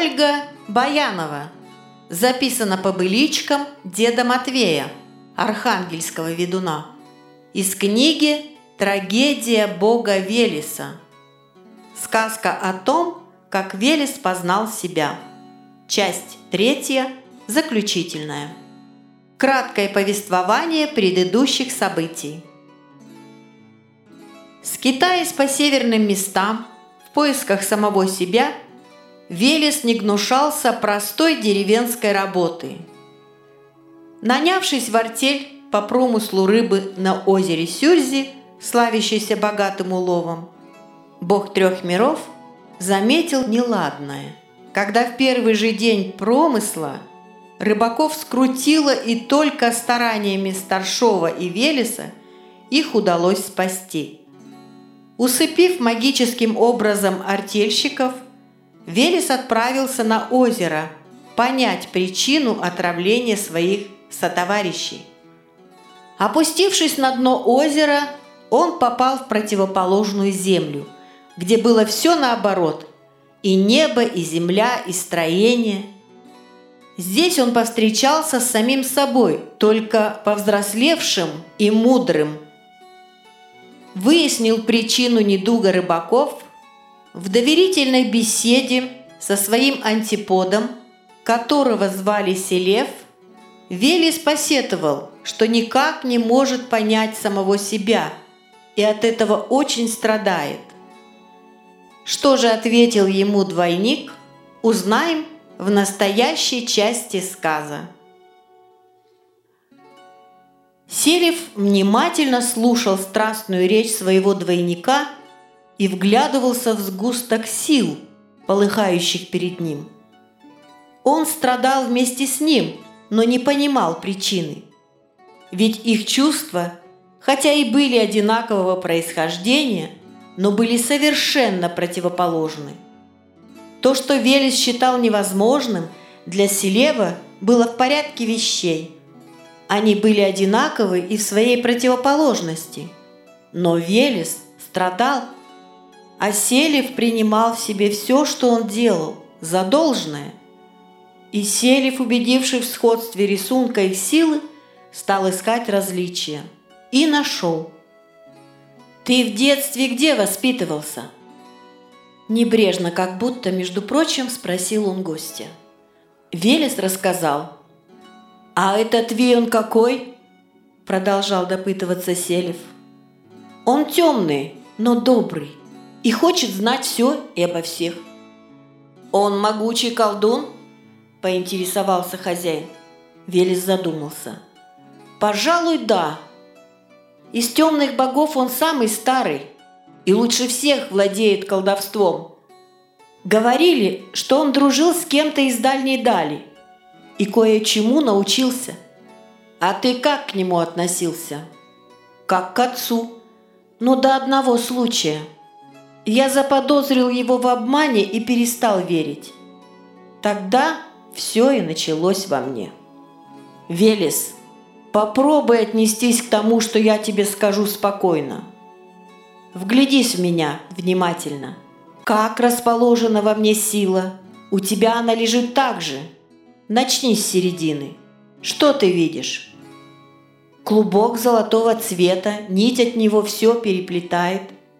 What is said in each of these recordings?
Ольга Баянова. Записано по быличкам деда Матвея, архангельского ведуна. Из книги «Трагедия бога Велеса». Сказка о том, как Велес познал себя. Часть 3, заключительная. Краткое повествование предыдущих событий. Скитаясь по северным местам в поисках самого себя, Велес не гнушался простой деревенской работы. Нанявшись в артель по промыслу рыбы на озере Сюрзи, славящейся богатым уловом, бог трех миров заметил неладное, когда в первый же день промысла рыбаков скрутило, и только стараниями Старшова и Велеса их удалось спасти. Усыпив магическим образом артельщиков, Велес отправился на озеро понять причину отравления своих сотоварищей. Опустившись на дно озера, он попал в противоположную землю, где было все наоборот – и небо, и земля, и строение. Здесь он повстречался с самим собой, только повзрослевшим и мудрым. Выяснил причину недуга рыбаков. В доверительной беседе со своим антиподом, которого звали Селев, Велес посетовал, что никак не может понять самого себя и от этого очень страдает. Что же ответил ему двойник, узнаем в настоящей части сказа. Селев внимательно слушал страстную речь своего двойника и вглядывался в сгусток сил, полыхающих перед ним. Он страдал вместе с ним, но не понимал причины. Ведь их чувства, хотя и были одинакового происхождения, но были совершенно противоположны. То, что Велес считал невозможным, для Селева было в порядке вещей. Они были одинаковы и в своей противоположности. Но Велес страдал, а Селев принимал в себе все, что он делал, за должное. И Селев, убедившись в сходстве рисунка и силы, стал искать различия. И нашел. «Ты в детстве где воспитывался?» Небрежно, как будто, между прочим, спросил он гостя. Велес рассказал. «А этот Вион какой?» Продолжал допытываться Селев. «Он темный, но добрый и хочет знать все и обо всех». «Он могучий колдун?» Поинтересовался хозяин. Велес задумался. «Пожалуй, да. Из темных богов он самый старый и лучше всех владеет колдовством. Говорили, что он дружил с кем-то из дальней дали и кое-чему научился. А ты как к нему относился?» «Как к отцу, но до одного случая. Я заподозрил его в обмане и перестал верить. Тогда все и началось во мне. Велес, попробуй отнестись к тому, что я тебе скажу, спокойно. Вглядись в меня внимательно. Как расположена во мне сила? У тебя она лежит так же. Начни с середины. Что ты видишь?» «Клубок золотого цвета, нить от него все переплетает».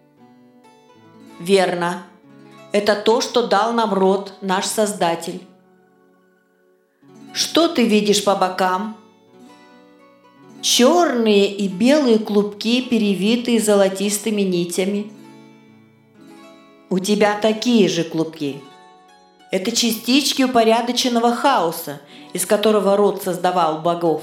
«Верно. Это то, что дал нам род, наш Создатель». «Что ты видишь по бокам?» «Черные и белые клубки, перевитые золотистыми нитями». «У тебя такие же клубки. Это частички упорядоченного хаоса, из которого род создавал богов».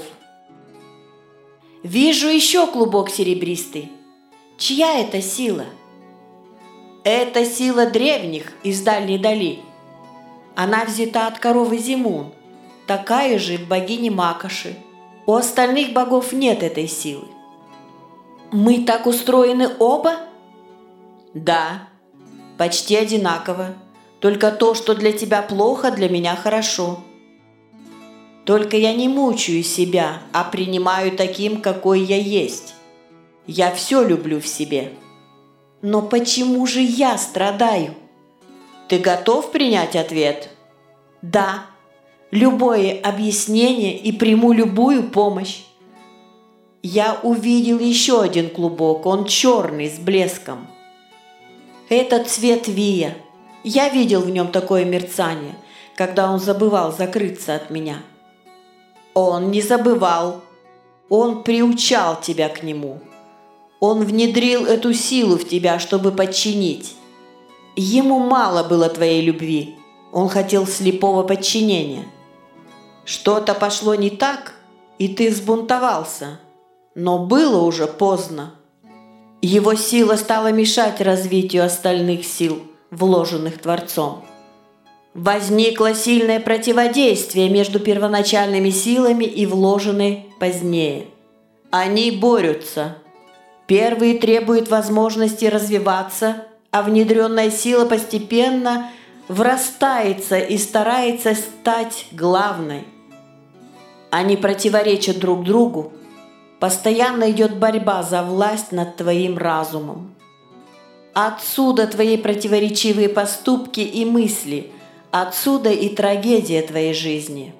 «Вижу еще клубок серебристый. Чья это сила?» «Это сила древних из дальней дали. Она взята от коровы Зимун, такая же богини Макоши. У остальных богов нет этой силы». «Мы так устроены оба?» «Да, почти одинаково. Только то, что для тебя плохо, для меня хорошо. Только я не мучаю себя, а принимаю таким, какой я есть. Я все люблю в себе». «Но почему же я страдаю?» «Ты готов принять ответ?» Да, любое объяснение и приму любую помощь. Я увидел еще один клубок, он черный, с блеском. Это цвет Вия. Я видел в нем такое мерцание, когда он забывал закрыться от меня. Он не забывал. Он приучал тебя к нему. Он внедрил эту силу в тебя, чтобы подчинить. Ему мало было твоей любви. Он хотел слепого подчинения. Что-то пошло не так, и ты взбунтовался. Но было уже поздно. Его сила стала мешать развитию остальных сил, вложенных Творцом. Возникло сильное противодействие между первоначальными силами и вложенной позднее. Они борются. Первый требует возможности развиваться, а внедренная сила постепенно врастается и старается стать главной. Они противоречат друг другу. Постоянно идет борьба за власть над твоим разумом. Отсюда твои противоречивые поступки и мысли. Отсюда и трагедия твоей жизни.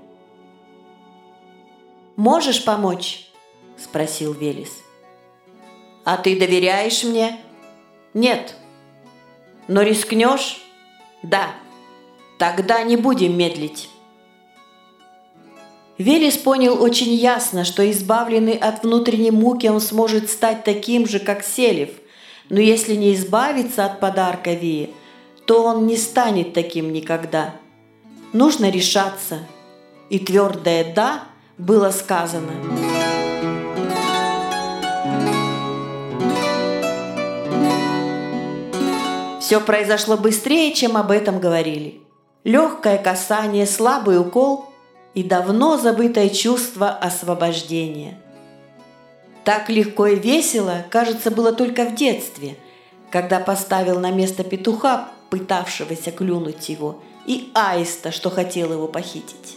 «Можешь помочь?» – спросил Велес. «А ты доверяешь мне?» «Нет». «Но рискнешь?» «Да». «Тогда не будем медлить». Велес понял очень ясно, что избавленный от внутренней муки он сможет стать таким же, как Селев, но если не избавиться от подарка Вии, то он не станет таким никогда. Нужно решаться, и твердое «да» было сказано. Все произошло быстрее, чем об этом говорили. Легкое касание, слабый укол и давно забытое чувство освобождения. Так легко и весело, кажется, было только в детстве, когда поставил на место петуха, пытавшегося клюнуть его, и аиста, что хотел его похитить.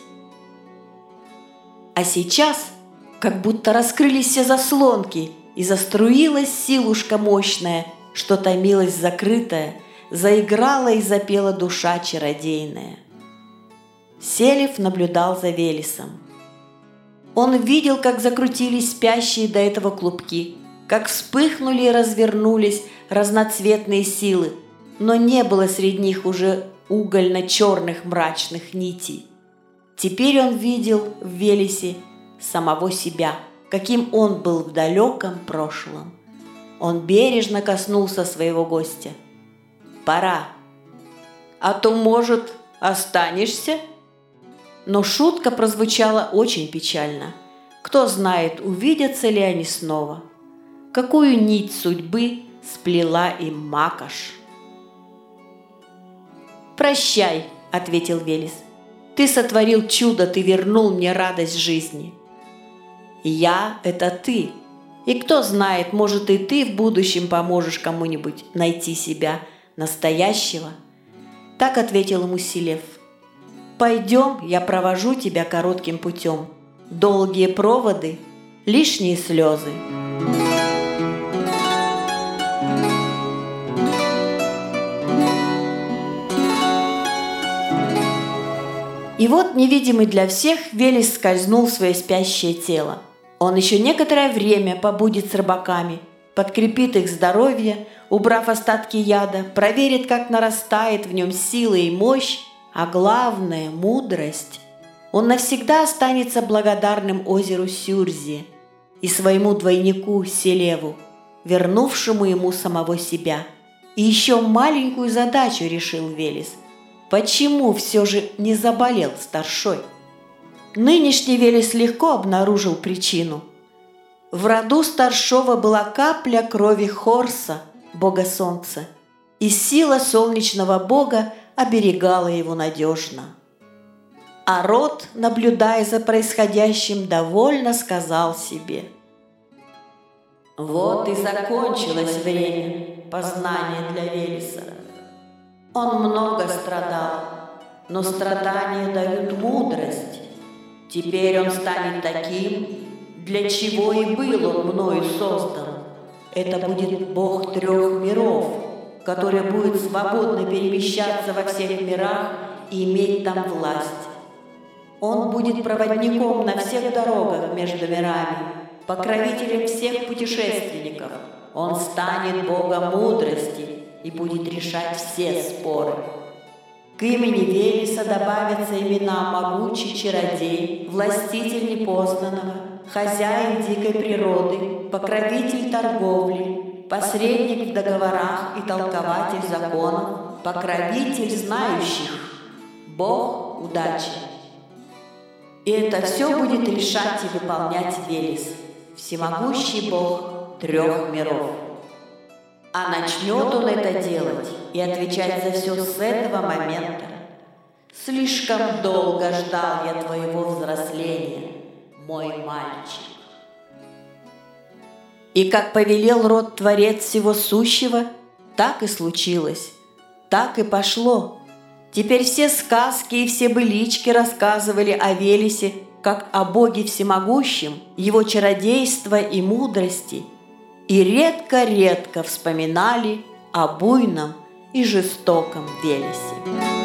А сейчас как будто раскрылись все заслонки, и заструилась силушка мощная, что томилась закрытая, заиграла и запела душа чародейная. Селев наблюдал за Велесом. Он видел, как закрутились спящие до этого клубки, как вспыхнули и развернулись разноцветные силы, но не было среди них уже угольно-черных мрачных нитей. Теперь он видел в Велесе самого себя, каким он был в далеком прошлом. Он бережно коснулся своего гостя. «Пора. А то, может, останешься?» Но шутка прозвучала очень печально. Кто знает, увидятся ли они снова. Какую нить судьбы сплела им Макаш. «Прощай», — ответил Велес. «Ты сотворил чудо, ты вернул мне радость жизни». «Я — это ты. И кто знает, может, и ты в будущем поможешь кому-нибудь найти себя настоящего». Так ответил ему Селев. «Пойдем, я провожу тебя коротким путем. Долгие проводы, лишние слезы». И вот, невидимый для всех, Велес скользнул в свое спящее тело. Он еще некоторое время побудет с рыбаками, подкрепит их здоровье, убрав остатки яда, проверит, как нарастает в нем сила и мощь, а главное – мудрость. Он навсегда останется благодарным озеру Сюрзи и своему двойнику Селеву, вернувшему ему самого себя. И еще маленькую задачу решил Велес. Почему все же не заболел старшой? Нынешний Велес легко обнаружил причину. В роду старшова была капля крови Хорса, бога солнца, и сила солнечного бога оберегала его надежно. А род, наблюдая за происходящим, довольно сказал себе: «Вот и закончилось время познания для Велеса. Он много страдал, но страдания дают мудрость. Теперь он станет таким, для чего и был он мною создан. Это будет Бог 3 миров, который будет свободно перемещаться во всех мирах и иметь там власть. Он будет проводником на всех дорогах между мирами, покровителем всех путешественников. Он станет Богом мудрости и будет решать все споры. К имени Велеса добавятся имена могучий чародей, властитель непознанного, хозяин дикой природы, покровитель торговли, посредник в договорах и толкователь законов, покровитель знающих, Бог удачи. И это все будет решать и выполнять Велес, всемогущий Бог 3 миров. А начнет он это делать и отвечать за все с этого момента. Слишком долго ждал я твоего взросления, мой мальчик. И как повелел род Творец всего сущего, так и случилось, так и пошло. Теперь все сказки и все былички рассказывали о Велесе, как о Боге всемогущем, его чародейства и мудрости, и редко-редко вспоминали о буйном и жестоком Велесе.